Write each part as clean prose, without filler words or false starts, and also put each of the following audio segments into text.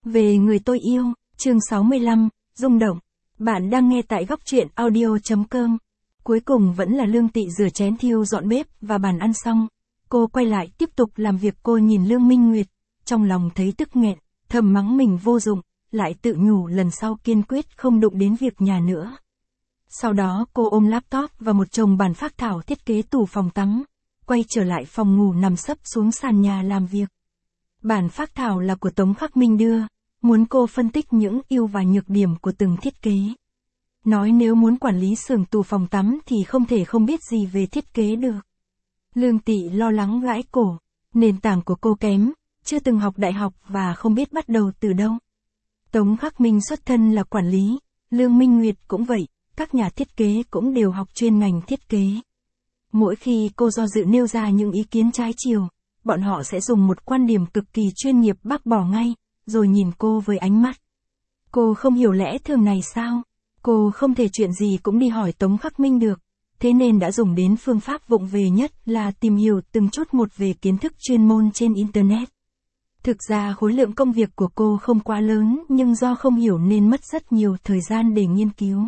Về người tôi yêu, chương 65, rung động. Bạn đang nghe tại góc truyện audio.com. Cuối cùng vẫn là Lương Tị rửa chén thiêu dọn bếp và bàn ăn xong. Cô quay lại tiếp tục làm việc. Cô nhìn Lương Minh Nguyệt, trong lòng thấy tức nghẹn, thầm mắng mình vô dụng, lại tự nhủ lần sau kiên quyết không đụng đến việc nhà nữa. Sau đó cô ôm laptop và một chồng bản phác thảo thiết kế tủ phòng tắm, quay trở lại phòng ngủ nằm sấp xuống sàn nhà làm việc. Bản phác thảo là của Tống Khắc Minh đưa, muốn cô phân tích những ưu và nhược điểm của từng thiết kế. Nói nếu muốn quản lý xưởng tủ phòng tắm thì không thể không biết gì về thiết kế được. Lương Tị lo lắng gãi cổ, nền tảng của cô kém, chưa từng học đại học và không biết bắt đầu từ đâu. Tống Khắc Minh xuất thân là quản lý, Lương Minh Nguyệt cũng vậy, các nhà thiết kế cũng đều học chuyên ngành thiết kế. Mỗi khi cô do dự nêu ra những ý kiến trái chiều, bọn họ sẽ dùng một quan điểm cực kỳ chuyên nghiệp bác bỏ ngay, rồi nhìn cô với ánh mắt. Cô không hiểu lẽ thường này sao? Cô không thể chuyện gì cũng đi hỏi Tống Khắc Minh được, thế nên đã dùng đến phương pháp vụng về nhất là tìm hiểu từng chút một về kiến thức chuyên môn trên Internet. Thực ra khối lượng công việc của cô không quá lớn nhưng do không hiểu nên mất rất nhiều thời gian để nghiên cứu.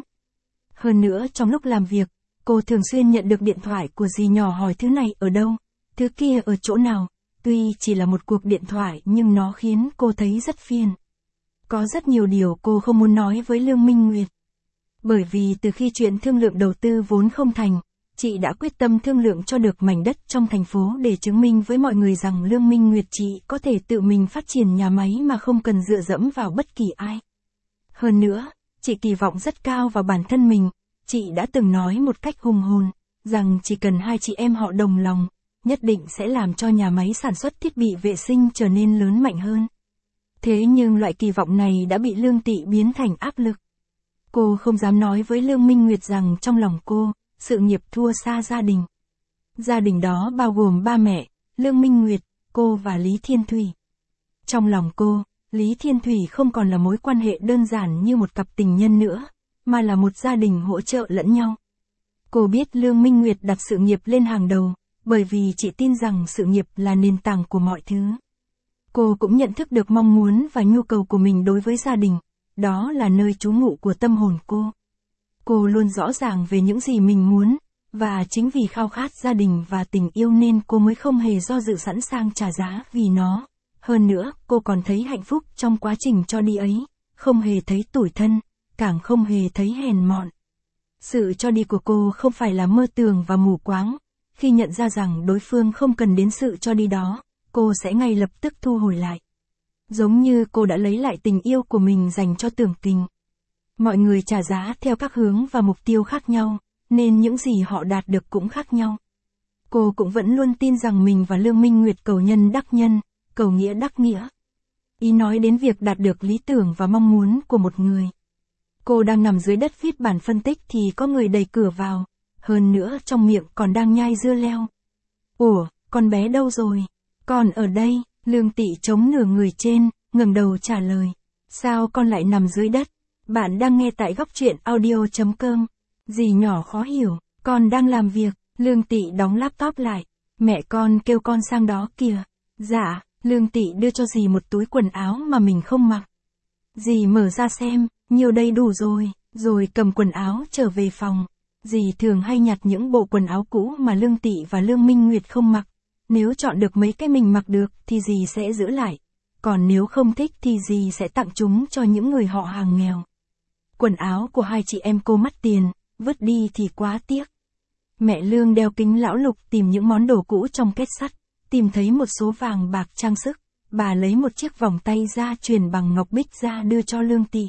Hơn nữa trong lúc làm việc, cô thường xuyên nhận được điện thoại của dì nhỏ hỏi thứ này ở đâu, thứ kia ở chỗ nào, tuy chỉ là một cuộc điện thoại nhưng nó khiến cô thấy rất phiền. Có rất nhiều điều cô không muốn nói với Lương Minh Nguyệt. Bởi vì từ khi chuyện thương lượng đầu tư vốn không thành, chị đã quyết tâm thương lượng cho được mảnh đất trong thành phố để chứng minh với mọi người rằng Lương Minh Nguyệt chị có thể tự mình phát triển nhà máy mà không cần dựa dẫm vào bất kỳ ai. Hơn nữa, chị kỳ vọng rất cao vào bản thân mình, chị đã từng nói một cách hùng hồn, rằng chỉ cần hai chị em họ đồng lòng, nhất định sẽ làm cho nhà máy sản xuất thiết bị vệ sinh trở nên lớn mạnh hơn. Thế nhưng loại kỳ vọng này đã bị Lương Tị biến thành áp lực. Cô không dám nói với Lương Minh Nguyệt rằng trong lòng cô, sự nghiệp thua xa gia đình. Gia đình đó bao gồm ba mẹ, Lương Minh Nguyệt, cô và Lý Thiên Thủy. Trong lòng cô, Lý Thiên Thủy không còn là mối quan hệ đơn giản như một cặp tình nhân nữa, mà là một gia đình hỗ trợ lẫn nhau. Cô biết Lương Minh Nguyệt đặt sự nghiệp lên hàng đầu, bởi vì chị tin rằng sự nghiệp là nền tảng của mọi thứ. Cô cũng nhận thức được mong muốn và nhu cầu của mình đối với gia đình, đó là nơi trú ngụ của tâm hồn cô. Cô luôn rõ ràng về những gì mình muốn, và chính vì khao khát gia đình và tình yêu nên cô mới không hề do dự sẵn sàng trả giá vì nó. Hơn nữa, cô còn thấy hạnh phúc trong quá trình cho đi ấy, không hề thấy tủi thân, càng không hề thấy hèn mọn. Sự cho đi của cô không phải là mơ tưởng và mù quáng, khi nhận ra rằng đối phương không cần đến sự cho đi đó, cô sẽ ngay lập tức thu hồi lại. Giống như cô đã lấy lại tình yêu của mình dành cho Tưởng Kình. Mọi người trả giá theo các hướng và mục tiêu khác nhau, nên những gì họ đạt được cũng khác nhau. Cô cũng vẫn luôn tin rằng mình và Lương Minh Nguyệt cầu nhân đắc nhân, cầu nghĩa đắc nghĩa. Ý nói đến việc đạt được lý tưởng và mong muốn của một người. Cô đang nằm dưới đất viết bản phân tích thì có người đẩy cửa vào, hơn nữa trong miệng còn đang nhai dưa leo. Ủa, con bé đâu rồi? Con ở đây. Lương Tị chống nửa người trên, ngẩng đầu trả lời. Sao con lại nằm dưới đất? Bạn đang nghe tại góc truyện audio.com. Dì nhỏ khó hiểu, con đang làm việc. Lương Tị đóng laptop lại. Mẹ con kêu con sang đó kìa. Dạ, Lương Tị đưa cho dì một túi quần áo mà mình không mặc. Dì mở ra xem, nhiều đây đủ rồi cầm quần áo trở về phòng. Dì thường hay nhặt những bộ quần áo cũ mà Lương Tị và Lương Minh Nguyệt không mặc. Nếu chọn được mấy cái mình mặc được thì dì sẽ giữ lại, còn nếu không thích thì dì sẽ tặng chúng cho những người họ hàng nghèo. Quần áo của hai chị em cô mất tiền, vứt đi thì quá tiếc. Mẹ Lương đeo kính lão lục tìm những món đồ cũ trong kết sắt, tìm thấy một số vàng bạc trang sức, bà lấy một chiếc vòng tay gia truyền bằng ngọc bích ra đưa cho Lương Tị.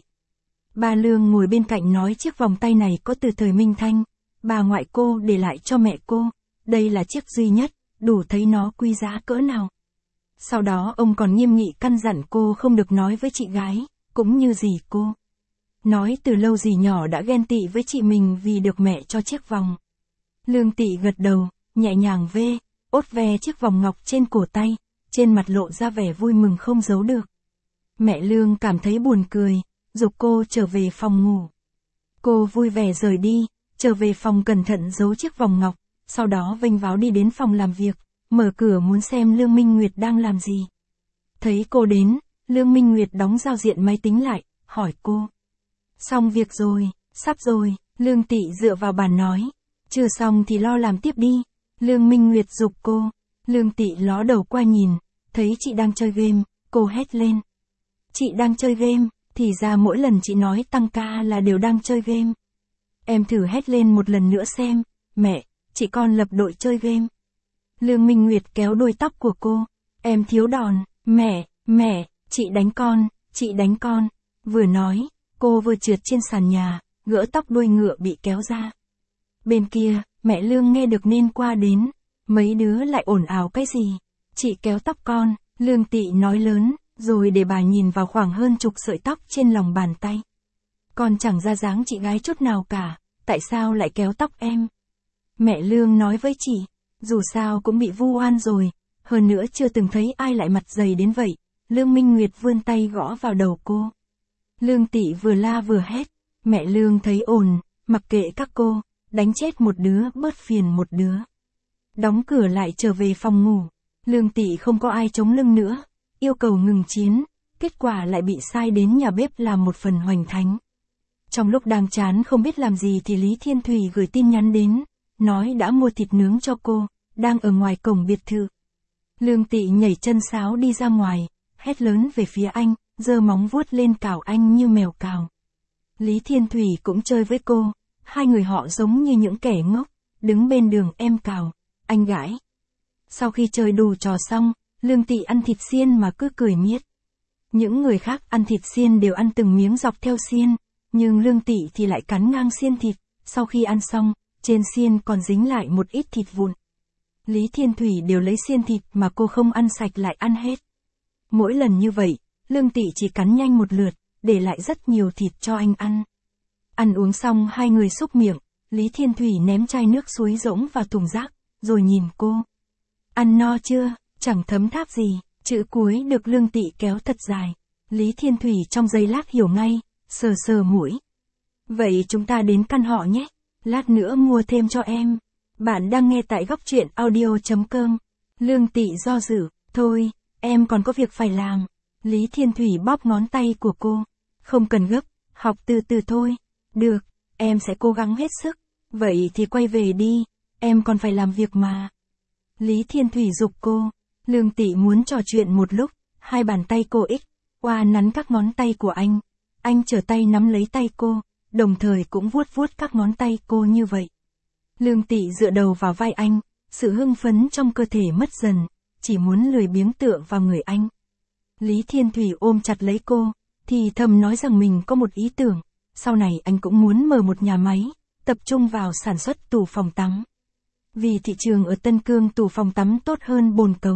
Bà Lương ngồi bên cạnh nói chiếc vòng tay này có từ thời Minh Thanh, bà ngoại cô để lại cho mẹ cô, đây là chiếc duy nhất. Đủ thấy nó quý giá cỡ nào. Sau đó ông còn nghiêm nghị căn dặn cô không được nói với chị gái, cũng như dì cô. Nói từ lâu dì nhỏ đã ghen tị với chị mình vì được mẹ cho chiếc vòng. Lương Tị gật đầu, nhẹ nhàng ốt ve chiếc vòng ngọc trên cổ tay, trên mặt lộ ra vẻ vui mừng không giấu được. Mẹ Lương cảm thấy buồn cười, giục cô trở về phòng ngủ. Cô vui vẻ rời đi, trở về phòng cẩn thận giấu chiếc vòng ngọc. Sau đó vênh váo đi đến phòng làm việc, mở cửa muốn xem Lương Minh Nguyệt đang làm gì. Thấy cô đến, Lương Minh Nguyệt đóng giao diện máy tính lại, hỏi cô. Xong việc rồi, sắp rồi, Lương Tị dựa vào bàn nói. Chưa xong thì lo làm tiếp đi. Lương Minh Nguyệt giục cô. Lương Tị ló đầu qua nhìn, thấy chị đang chơi game, cô hét lên. Chị đang chơi game, thì ra mỗi lần chị nói tăng ca là đều đang chơi game. Em thử hét lên một lần nữa xem, mẹ, chị con lập đội chơi game. Lương Minh Nguyệt kéo đuôi tóc của cô. Em thiếu đòn, mẹ, chị đánh con, chị đánh con. Vừa nói, cô vừa trượt trên sàn nhà, gỡ tóc đuôi ngựa bị kéo ra. Bên kia, mẹ Lương nghe được nên qua đến. Mấy đứa lại ồn ào cái gì? Chị kéo tóc con, Lương Tị nói lớn, rồi để bà nhìn vào khoảng hơn chục sợi tóc trên lòng bàn tay. Con chẳng ra dáng chị gái chút nào cả, tại sao lại kéo tóc em? Mẹ Lương nói với chị, dù sao cũng bị vu oan rồi, hơn nữa chưa từng thấy ai lại mặt dày đến vậy. Lương Minh Nguyệt vươn tay gõ vào đầu cô. Lương Tị vừa la vừa hét, mẹ Lương thấy ồn, mặc kệ các cô, đánh chết một đứa bớt phiền một đứa. Đóng cửa lại trở về phòng ngủ. Lương Tị không có ai chống lưng nữa, yêu cầu ngừng chiến, kết quả lại bị sai đến nhà bếp làm một phần hoành thánh. Trong lúc đang chán không biết làm gì thì Lý Thiên Thủy gửi tin nhắn đến, nói đã mua thịt nướng cho cô, đang ở ngoài cổng biệt thự. Lương Tị nhảy chân sáo đi ra ngoài, hét lớn về phía anh, giơ móng vuốt lên cào anh như mèo cào. Lý Thiên Thủy cũng chơi với cô, hai người họ giống như những kẻ ngốc, đứng bên đường em cào, anh gãi. Sau khi chơi đủ trò xong, Lương Tị ăn thịt xiên mà cứ cười miết. Những người khác ăn thịt xiên đều ăn từng miếng dọc theo xiên, nhưng Lương Tị thì lại cắn ngang xiên thịt, sau khi ăn xong, trên xiên còn dính lại một ít thịt vụn. Lý Thiên Thủy đều lấy xiên thịt mà cô không ăn sạch lại ăn hết. Mỗi lần như vậy, Lương Tị chỉ cắn nhanh một lượt, để lại rất nhiều thịt cho anh ăn. Ăn uống xong hai người xúc miệng, Lý Thiên Thủy ném chai nước suối rỗng vào thùng rác, rồi nhìn cô. Ăn no chưa, chẳng thấm tháp gì, chữ cuối được Lương Tị kéo thật dài. Lý Thiên Thủy trong giây lát hiểu ngay, sờ sờ mũi. Vậy chúng ta đến căn họ nhé, lát nữa mua thêm cho em. Bạn đang nghe tại góc truyện audio.com. Lương Tị do dự, thôi, em còn có việc phải làm. Lý Thiên Thủy bóp ngón tay của cô. Không cần gấp, học từ từ thôi. Được, em sẽ cố gắng hết sức. Vậy thì quay về đi, em còn phải làm việc mà. Lý Thiên Thủy giục cô. Lương Tị muốn trò chuyện một lúc, hai bàn tay cô oa nắn các ngón tay của anh. Anh trở tay nắm lấy tay cô, đồng thời cũng vuốt vuốt các ngón tay cô như vậy. Lương Tị dựa đầu vào vai anh, sự hưng phấn trong cơ thể mất dần, chỉ muốn lười biếng tựa vào người anh. Lý Thiên Thủy ôm chặt lấy cô, thì thầm nói rằng mình có một ý tưởng, sau này anh cũng muốn mở một nhà máy, tập trung vào sản xuất tủ phòng tắm. Vì thị trường ở Tân Cương tủ phòng tắm tốt hơn bồn cầu.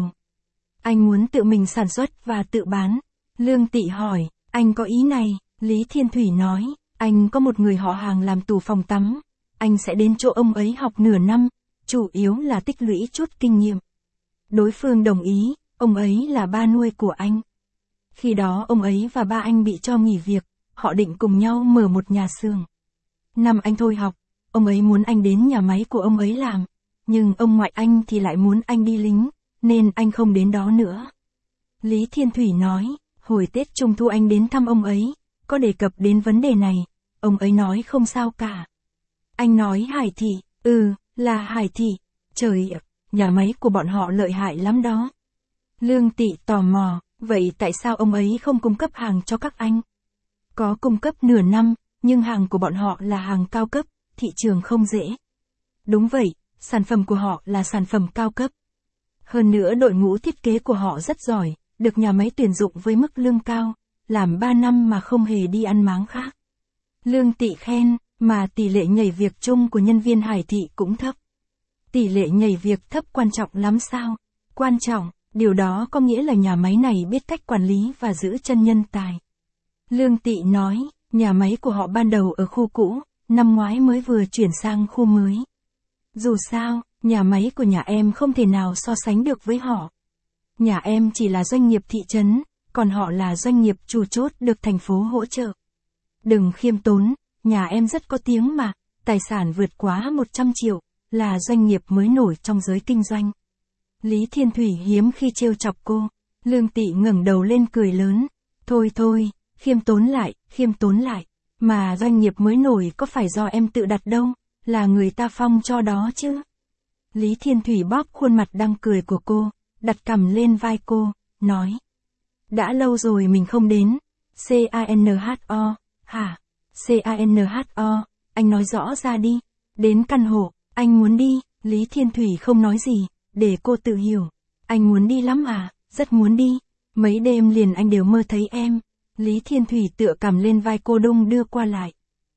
Anh muốn tự mình sản xuất và tự bán. Lương Tị hỏi, anh có ý này? Lý Thiên Thủy nói, anh có một người họ hàng làm tủ phòng tắm. Anh sẽ đến chỗ ông ấy học nửa năm, chủ yếu là tích lũy chút kinh nghiệm. Đối phương đồng ý, ông ấy là ba nuôi của anh. Khi đó ông ấy và ba anh bị cho nghỉ việc, họ định cùng nhau mở một nhà xưởng. Năm anh thôi học, ông ấy muốn anh đến nhà máy của ông ấy làm, nhưng ông ngoại anh thì lại muốn anh đi lính, nên anh không đến đó nữa. Lý Thiên Thủy nói, hồi Tết Trung Thu anh đến thăm ông ấy, có đề cập đến vấn đề này, ông ấy nói không sao cả. Anh nói Hải Thị, là Hải Thị, trời ạ, nhà máy của bọn họ lợi hại lắm đó. Lương Tị tò mò, vậy tại sao ông ấy không cung cấp hàng cho các anh? Có cung cấp nửa năm, nhưng hàng của bọn họ là hàng cao cấp, thị trường không dễ. Đúng vậy, sản phẩm của họ là sản phẩm cao cấp. Hơn nữa đội ngũ thiết kế của họ rất giỏi, được nhà máy tuyển dụng với mức lương cao, làm 3 năm mà không hề đi ăn máng khác. Lương Tị khen, mà tỷ lệ nhảy việc chung của nhân viên Hải Thị cũng thấp. Tỷ lệ nhảy việc thấp quan trọng lắm sao? Quan trọng, điều đó có nghĩa là nhà máy này biết cách quản lý và giữ chân nhân tài. Lương Tị nói, nhà máy của họ ban đầu ở khu cũ, năm ngoái mới vừa chuyển sang khu mới. Dù sao, nhà máy của nhà em không thể nào so sánh được với họ. Nhà em chỉ là doanh nghiệp thị trấn, còn họ là doanh nghiệp chủ chốt được thành phố hỗ trợ. Đừng khiêm tốn, nhà em rất có tiếng mà, tài sản vượt quá 100 triệu, là doanh nghiệp mới nổi trong giới kinh doanh. Lý Thiên Thủy hiếm khi trêu chọc cô, Lương Tị ngẩng đầu lên cười lớn, Thôi thôi, khiêm tốn lại. Mà doanh nghiệp mới nổi có phải do em tự đặt đâu, là người ta phong cho đó chứ. Lý Thiên Thủy bóp khuôn mặt đang cười của cô, đặt cằm lên vai cô, nói. Đã lâu rồi mình không đến. CANHO, hả? CANHO, anh nói rõ ra đi. Đến căn hộ, anh muốn đi. Lý Thiên Thủy không nói gì, để cô tự hiểu. Anh muốn đi lắm à, rất muốn đi. Mấy đêm liền anh đều mơ thấy em. Lý Thiên Thủy tựa cằm lên vai cô đung đưa qua lại.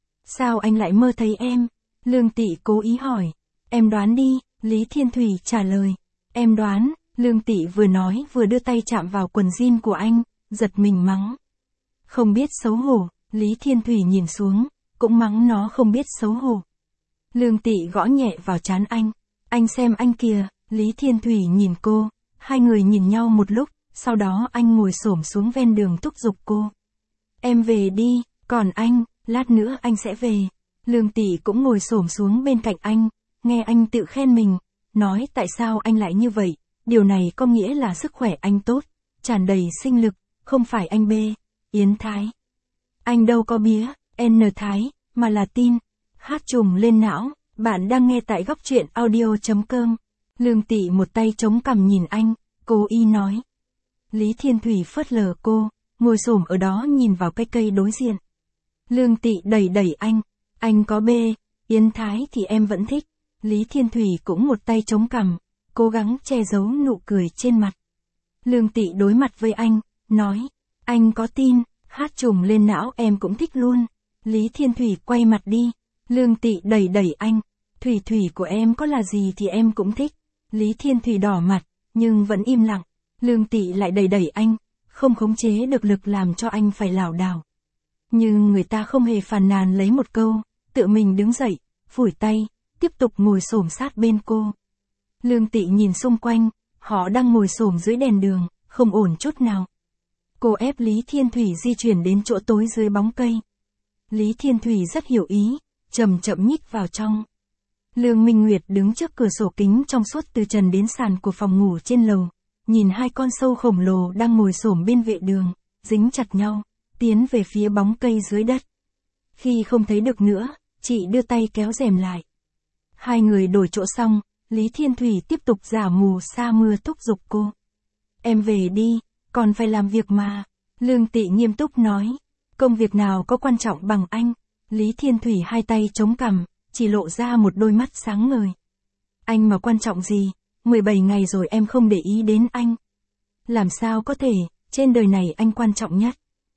Sao anh lại mơ thấy em? Lương Tị cố ý hỏi. Em đoán đi, Lý Thiên Thủy trả lời. Em đoán, Lương Tị vừa nói vừa đưa tay chạm vào quần jean của anh, giật mình mắng. Không biết xấu hổ, Lý Thiên Thủy nhìn xuống, cũng mắng nó không biết xấu hổ. Lương Tị gõ nhẹ vào trán anh. Anh xem anh kìa, Lý Thiên Thủy nhìn cô, hai người nhìn nhau một lúc, sau đó anh ngồi xổm xuống ven đường thúc giục cô. Em về đi, còn anh, lát nữa anh sẽ về. Lương Tị cũng ngồi xổm xuống bên cạnh anh, nghe anh tự khen mình, nói tại sao anh lại như vậy, điều này có nghĩa là sức khỏe anh tốt, tràn đầy sinh lực, không phải anh bê, Yến Thái. Anh đâu có bía, N Thái, mà là tin. Hát trùng lên não, bạn đang nghe tại góc truyện audio.com. Lương Tị một tay chống cằm nhìn anh, cố ý nói. Lý Thiên Thủy phớt lờ cô, ngồi xổm ở đó nhìn vào cái cây đối diện. Lương Tị đẩy anh có bê, Yến Thái thì em vẫn thích. Lý Thiên Thủy cũng một tay chống cằm, cố gắng che giấu nụ cười trên mặt. Lương Tị đối mặt với anh, nói, anh có tin, hát trùng lên não em cũng thích luôn. Lý Thiên Thủy quay mặt đi, Lương Tị đẩy anh, Thủy của em có là gì thì em cũng thích. Lý Thiên Thủy đỏ mặt, nhưng vẫn im lặng. Lương Tị lại đẩy anh, không khống chế được lực làm cho anh phải lảo đảo. Nhưng người ta không hề phàn nàn lấy một câu, tự mình đứng dậy, phủi tay, tiếp tục ngồi xổm sát bên cô. Lương Tị nhìn xung quanh, họ đang ngồi xổm dưới đèn đường, không ổn chút nào. Cô ép Lý Thiên Thủy di chuyển đến chỗ tối dưới bóng cây. Lý Thiên Thủy rất hiểu ý, chậm nhích vào trong. Lương Minh Nguyệt đứng trước cửa sổ kính trong suốt từ trần đến sàn của phòng ngủ trên lầu, nhìn hai con sâu khổng lồ đang ngồi xổm bên vệ đường, dính chặt nhau, tiến về phía bóng cây dưới đất. Khi không thấy được nữa, chị đưa tay kéo rèm lại. Hai người đổi chỗ xong, Lý Thiên Thủy tiếp tục giả mù sa mưa thúc giục cô. Em về đi, còn phải làm việc mà. Lương Tị nghiêm túc nói. Công việc nào có quan trọng bằng anh? Lý Thiên Thủy hai tay chống cằm, chỉ lộ ra một đôi mắt sáng ngời. Anh mà quan trọng gì? 17 ngày rồi em không để ý đến anh. Làm sao có thể, trên đời này anh quan trọng nhất.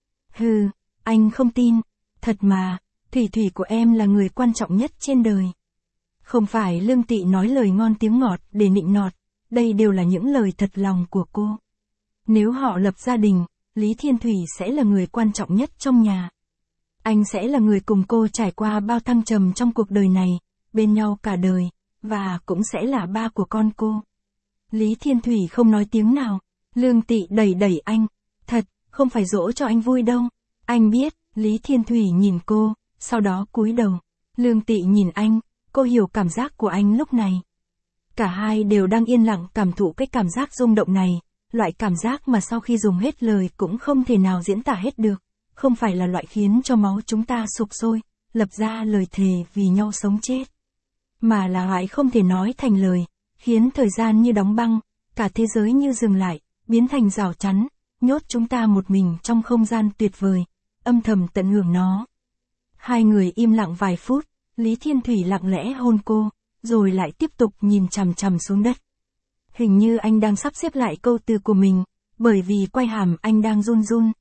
Hừ, anh không tin. Thật mà, Thủy của em là người quan trọng nhất trên đời. Không phải Lương Tị nói lời ngon tiếng ngọt để nịnh nọt, đây đều là những lời thật lòng của cô. Nếu họ lập gia đình, Lý Thiên Thủy sẽ là người quan trọng nhất trong nhà. Anh sẽ là người cùng cô trải qua bao thăng trầm trong cuộc đời này, bên nhau cả đời, và cũng sẽ là ba của con cô. Lý Thiên Thủy không nói tiếng nào, Lương Tị đẩy anh. Thật, không phải dỗ cho anh vui đâu. Anh biết, Lý Thiên Thủy nhìn cô, sau đó cúi đầu. Lương Tị nhìn anh, cô hiểu cảm giác của anh lúc này. Cả hai đều đang yên lặng cảm thụ cái cảm giác rung động này, loại cảm giác mà sau khi dùng hết lời cũng không thể nào diễn tả hết được, không phải là loại khiến cho máu chúng ta sục sôi, lập ra lời thề vì nhau sống chết. Mà là loại không thể nói thành lời, khiến thời gian như đóng băng, cả thế giới như dừng lại, biến thành rào chắn, nhốt chúng ta một mình trong không gian tuyệt vời, âm thầm tận hưởng nó. Hai người im lặng vài phút, Lý Thiên Thủy lặng lẽ hôn cô, rồi lại tiếp tục nhìn chằm xuống đất. Hình như anh đang sắp xếp lại câu từ của mình, bởi vì quai hàm anh đang run,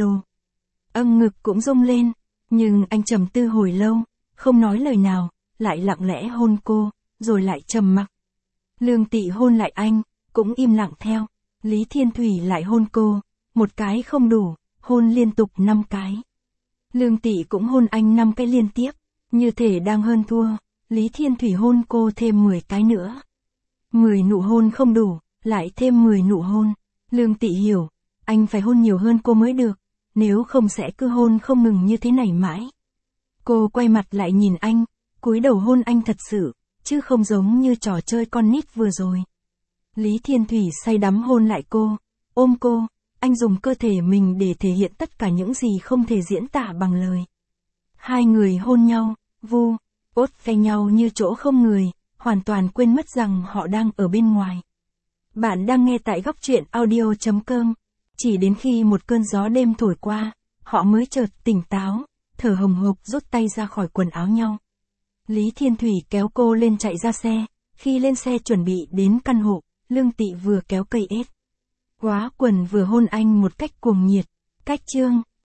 ngực cũng rung lên, nhưng anh trầm tư hồi lâu, không nói lời nào, lại lặng lẽ hôn cô, rồi lại trầm mặc. Lương Tị hôn lại anh, cũng im lặng theo. Lý Thiên Thủy lại hôn cô, một cái không đủ, hôn liên tục 5 cái. Lương Tị cũng hôn anh 5 cái liên tiếp, như thể đang hơn thua. Lý Thiên Thủy hôn cô thêm 10 cái nữa. 10 nụ hôn không đủ, lại thêm 10 nụ hôn. Lương Tị hiểu, anh phải hôn nhiều hơn cô mới được, nếu không sẽ cứ hôn không ngừng như thế này mãi. Cô quay mặt lại nhìn anh, cúi đầu hôn anh thật sự, chứ không giống như trò chơi con nít vừa rồi. Lý Thiên Thủy say đắm hôn lại cô, ôm cô, anh dùng cơ thể mình để thể hiện tất cả những gì không thể diễn tả bằng lời. Hai người hôn nhau, vu, ốt ve nhau như chỗ không người, hoàn toàn quên mất rằng họ đang ở bên ngoài. Bạn đang nghe tại góc truyện audio.com. Chỉ đến khi một cơn gió đêm thổi qua, họ mới chợt tỉnh táo, thở hồng hộc rút tay ra khỏi quần áo nhau. Lý Thiên Thủy kéo cô lên chạy ra xe, khi lên xe chuẩn bị đến căn hộ, Lương Tị vừa kéo cây ếch khóa quần vừa hôn anh một cách cuồng nhiệt. Cách chương